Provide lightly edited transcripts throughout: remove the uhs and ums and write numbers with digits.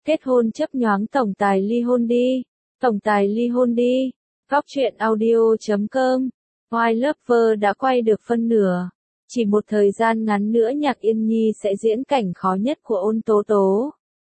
Kết hôn chấp nhoáng tổng tài ly hôn đi. Tổng tài ly hôn đi. Góc truyện audio.com. Why Lover đã quay được phân nửa. Chỉ một thời gian ngắn nữa Nhạc Yên Nhi sẽ diễn cảnh khó nhất của Ôn Tố Tố.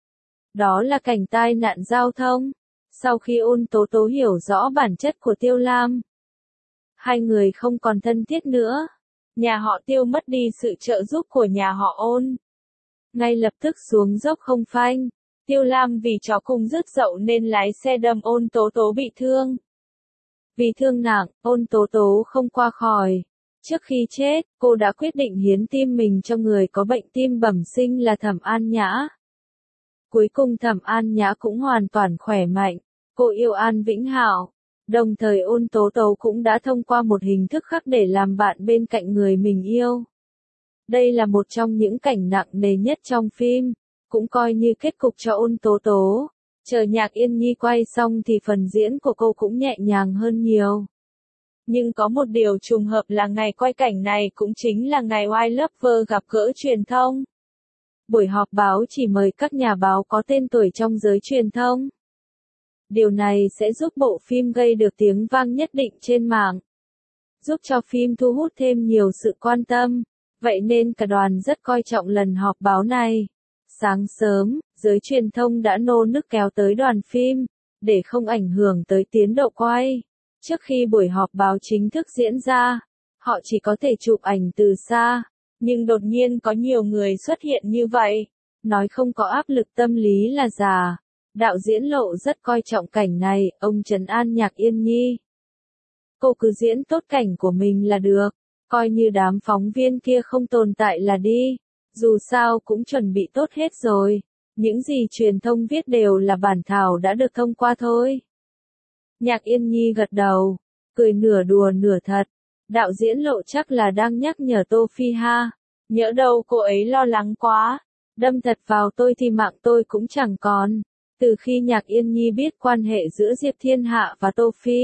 Đó là cảnh tai nạn giao thông. Sau khi Ôn Tố Tố hiểu rõ bản chất của Tiêu Lam, hai người không còn thân thiết nữa. Nhà họ Tiêu mất đi sự trợ giúp của nhà họ Ôn. Ngay lập tức xuống dốc không phanh. Tiêu Lam vì chó cùng rứt dậu nên lái xe đâm Ôn Tố Tố bị thương. Vì thương nặng, Ôn Tố Tố không qua khỏi. Trước khi chết, cô đã quyết định hiến tim mình cho người có bệnh tim bẩm sinh là Thẩm An Nhã. Cuối cùng Thẩm An Nhã cũng hoàn toàn khỏe mạnh. Cô yêu An Vĩnh Hạo. Đồng thời Ôn Tố Tố cũng đã thông qua một hình thức khác để làm bạn bên cạnh người mình yêu. Đây là một trong những cảnh nặng nề nhất trong phim, cũng coi như kết cục cho Ôn Tố Tố. Chờ Nhạc Yên Nhi quay xong thì phần diễn của cô cũng nhẹ nhàng hơn nhiều. Nhưng có một điều trùng hợp là ngày quay cảnh này cũng chính là ngày Why Lover gặp gỡ truyền thông. Buổi họp báo chỉ mời các nhà báo có tên tuổi trong giới truyền thông. Điều này sẽ giúp bộ phim gây được tiếng vang nhất định trên mạng, giúp cho phim thu hút thêm nhiều sự quan tâm. Vậy nên cả đoàn rất coi trọng lần họp báo này. Sáng sớm, giới truyền thông đã nô nức kéo tới đoàn phim, để không ảnh hưởng tới tiến độ quay. Trước khi buổi họp báo chính thức diễn ra, họ chỉ có thể chụp ảnh từ xa. Nhưng đột nhiên có nhiều người xuất hiện như vậy. Nói không có áp lực tâm lý là giả. Đạo diễn Lộ rất coi trọng cảnh này, ông trấn an Nhạc Yên Nhi. Cô cứ diễn tốt cảnh của mình là được. Coi như đám phóng viên kia không tồn tại là đi. Dù sao cũng chuẩn bị tốt hết rồi. Những gì truyền thông viết đều là bản thảo đã được thông qua thôi. Nhạc Yên Nhi gật đầu, cười nửa đùa nửa thật. Đạo diễn Lộ chắc là đang nhắc nhở Tô Phi ha. Nhỡ đâu cô ấy lo lắng quá. Đâm thật vào tôi thì mạng tôi cũng chẳng còn. Từ khi Nhạc Yên Nhi biết quan hệ giữa Diệp Thiên Hạ và Tô Phi,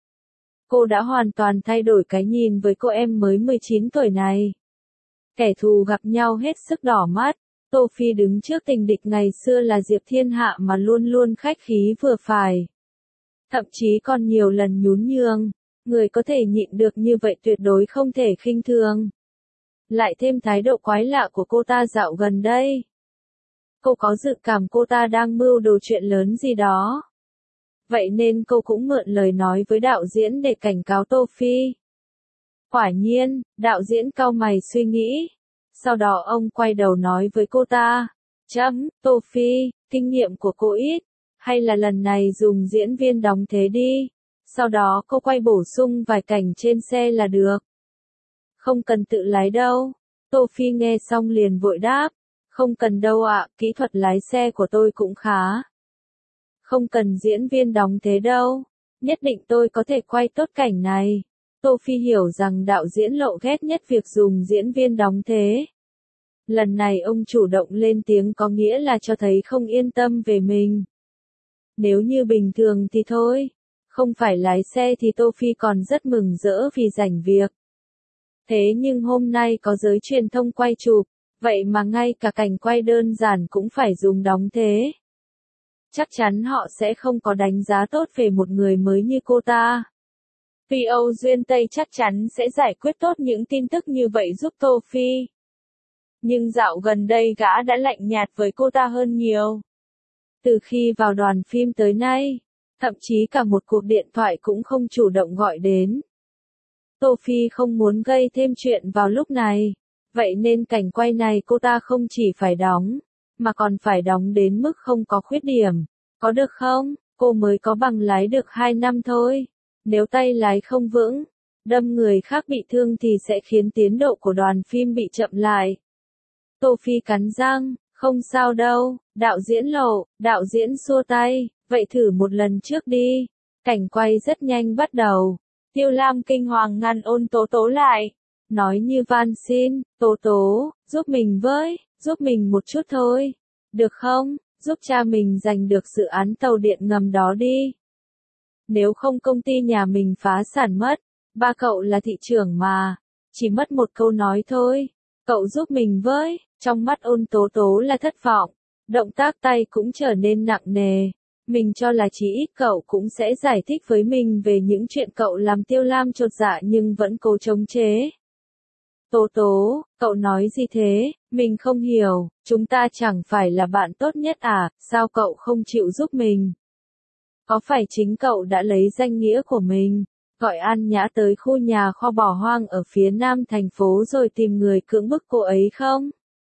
cô đã hoàn toàn thay đổi cái nhìn với cô em mới 19 tuổi này. Kẻ thù gặp nhau hết sức đỏ mắt. Tô Phi đứng trước tình địch ngày xưa là Diệp Thiên Hạ mà luôn luôn khách khí vừa phải. Thậm chí còn nhiều lần nhún nhường. Người có thể nhịn được như vậy tuyệt đối không thể khinh thường. Lại thêm thái độ quái lạ của cô ta dạo gần đây. Cô có dự cảm cô ta đang mưu đồ chuyện lớn gì đó. Vậy nên cô cũng mượn lời nói với đạo diễn để cảnh cáo Tô Phi. Quả nhiên, đạo diễn cau mày suy nghĩ. Sau đó ông quay đầu nói với cô ta. Tô Phi, kinh nghiệm của cô ít. Hay là lần này dùng diễn viên đóng thế đi. Sau đó cô quay bổ sung vài cảnh trên xe là được. Không cần tự lái đâu. Tô Phi nghe xong liền vội đáp. Không cần đâu ạ, kỹ thuật lái xe của tôi cũng khá. Không cần diễn viên đóng thế đâu. Nhất định tôi có thể quay tốt cảnh này. Tô Phi hiểu rằng đạo diễn Lộ ghét nhất việc dùng diễn viên đóng thế. Lần này ông chủ động lên tiếng có nghĩa là cho thấy không yên tâm về mình. Nếu như bình thường thì thôi. Không phải lái xe thì Tô Phi còn rất mừng rỡ vì rảnh việc. Thế nhưng hôm nay có giới truyền thông quay chụp, vậy mà ngay cả cảnh quay đơn giản cũng phải dùng đóng thế. Chắc chắn họ sẽ không có đánh giá tốt về một người mới như cô ta. Vì Âu Duyên Tây chắc chắn sẽ giải quyết tốt những tin tức như vậy giúp Tô Phi. Nhưng dạo gần đây gã đã lạnh nhạt với cô ta hơn nhiều. Từ khi vào đoàn phim tới nay, thậm chí cả một cuộc điện thoại cũng không chủ động gọi đến. Tô Phi không muốn gây thêm chuyện vào lúc này. Vậy nên cảnh quay này cô ta không chỉ phải đóng, mà còn phải đóng đến mức không có khuyết điểm. Có được không? Cô mới có bằng lái được 2 năm thôi. Nếu tay lái không vững, đâm người khác bị thương thì sẽ khiến tiến độ của đoàn phim bị chậm lại. Tô Phi cắn răng, không sao đâu, đạo diễn Lộ, đạo diễn xua tay, vậy thử một lần trước đi. Cảnh quay rất nhanh bắt đầu. Tiêu Lam kinh hoàng ngăn Ôn Tố Tố lại. Nói như van xin, Tố Tố, giúp mình với, giúp mình một chút thôi. Được không, giúp cha mình giành được dự án tàu điện ngầm đó đi. Nếu không công ty nhà mình phá sản mất, ba cậu là thị trưởng mà. Chỉ mất một câu nói thôi. Cậu giúp mình với, trong mắt Ôn Tố Tố là thất vọng. Động tác tay cũng trở nên nặng nề. Mình cho là chí ít cậu cũng sẽ giải thích với mình về những chuyện cậu làm Tiêu Lam chột dạ nhưng vẫn cố chống chế. Tố tố, cậu nói gì thế, mình không hiểu, chúng ta chẳng phải là bạn tốt nhất à, sao cậu không chịu giúp mình? Có phải chính cậu đã lấy danh nghĩa của mình, gọi An Nhã tới khu nhà kho bỏ hoang ở phía nam thành phố rồi tìm người cưỡng bức cô ấy không?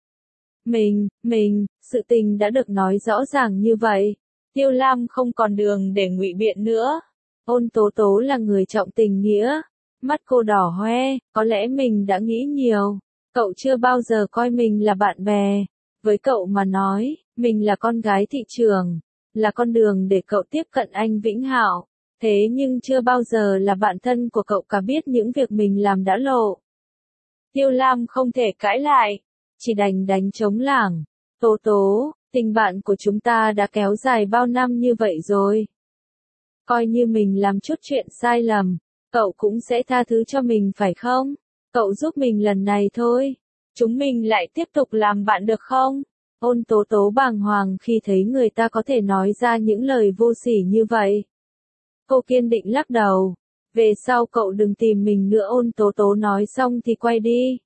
Sự tình đã được nói rõ ràng như vậy. Tiêu Lam không còn đường để ngụy biện nữa. Ôn tố tố là người trọng tình nghĩa. Mắt cô đỏ hoe, có lẽ mình đã nghĩ nhiều. Cậu chưa bao giờ coi mình là bạn bè. Với cậu mà nói, mình là con gái thị trường, là con đường để cậu tiếp cận anh Vĩnh Hạo. Thế nhưng chưa bao giờ là bạn thân của cậu cả, biết những việc mình làm đã lộ. Tiêu Lam không thể cãi lại, chỉ đành đánh trống lảng. Tố tố, tình bạn của chúng ta đã kéo dài bao năm như vậy rồi. Coi như mình làm chút chuyện sai lầm, cậu cũng sẽ tha thứ cho mình phải không? Cậu giúp mình lần này thôi. Chúng mình lại tiếp tục làm bạn được không? Ôn tố tố bàng hoàng khi thấy người ta có thể nói ra những lời vô sỉ như vậy. Cô kiên định lắc đầu. Về sau cậu đừng tìm mình nữa. Ôn tố tố nói xong thì quay đi.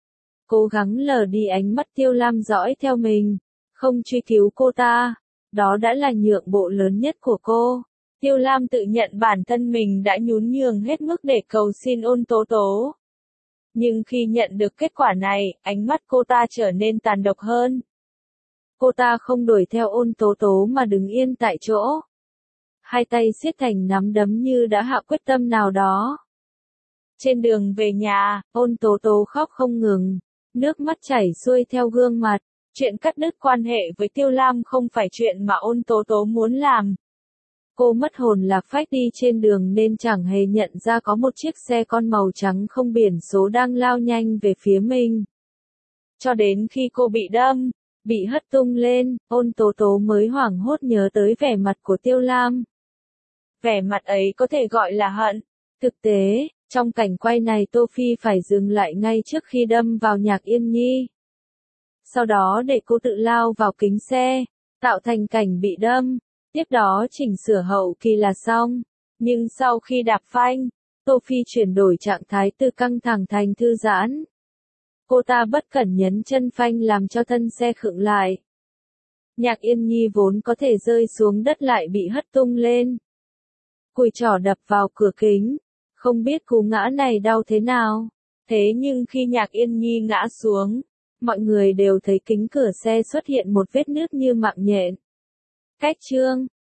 Cố gắng lờ đi ánh mắt Tiêu Lam dõi theo mình. Không truy cứu cô ta. Đó đã là nhượng bộ lớn nhất của cô. Tiêu Lam tự nhận bản thân mình đã nhún nhường hết mức để cầu xin ôn tố tố. Nhưng khi nhận được kết quả này, ánh mắt cô ta trở nên tàn độc hơn. Cô ta không đuổi theo ôn tố tố mà đứng yên tại chỗ. Hai tay siết thành nắm đấm như đã hạ quyết tâm nào đó. Trên đường về nhà, ôn tố tố khóc không ngừng. Nước mắt chảy xuôi theo gương mặt. Chuyện cắt đứt quan hệ với Tiêu Lam không phải chuyện mà ôn tố tố muốn làm. Cô mất hồn lạc phách đi trên đường nên chẳng hề nhận ra có một chiếc xe con màu trắng không biển số đang lao nhanh về phía mình. Cho đến khi cô bị đâm, bị hất tung lên, ôn tố tố mới hoảng hốt nhớ tới vẻ mặt của Tiêu Lam. Vẻ mặt ấy có thể gọi là hận. Thực tế, trong cảnh quay này Tô Phi phải dừng lại ngay trước khi đâm vào Nhạc Yên Nhi. Sau đó để cô tự lao vào kính xe, tạo thành cảnh bị đâm. Tiếp đó chỉnh sửa hậu kỳ là xong. Nhưng sau khi đạp phanh, Tô Phi chuyển đổi trạng thái từ căng thẳng thành thư giãn. Cô ta bất cẩn nhấn chân phanh làm cho thân xe khựng lại. Nhạc Yên Nhi vốn có thể rơi xuống đất lại bị hất tung lên. Cùi trỏ đập vào cửa kính. Không biết cú ngã này đau thế nào. Thế nhưng khi Nhạc Yên Nhi ngã xuống, mọi người đều thấy kính cửa xe xuất hiện một vết nứt như mạng nhện. Cách chương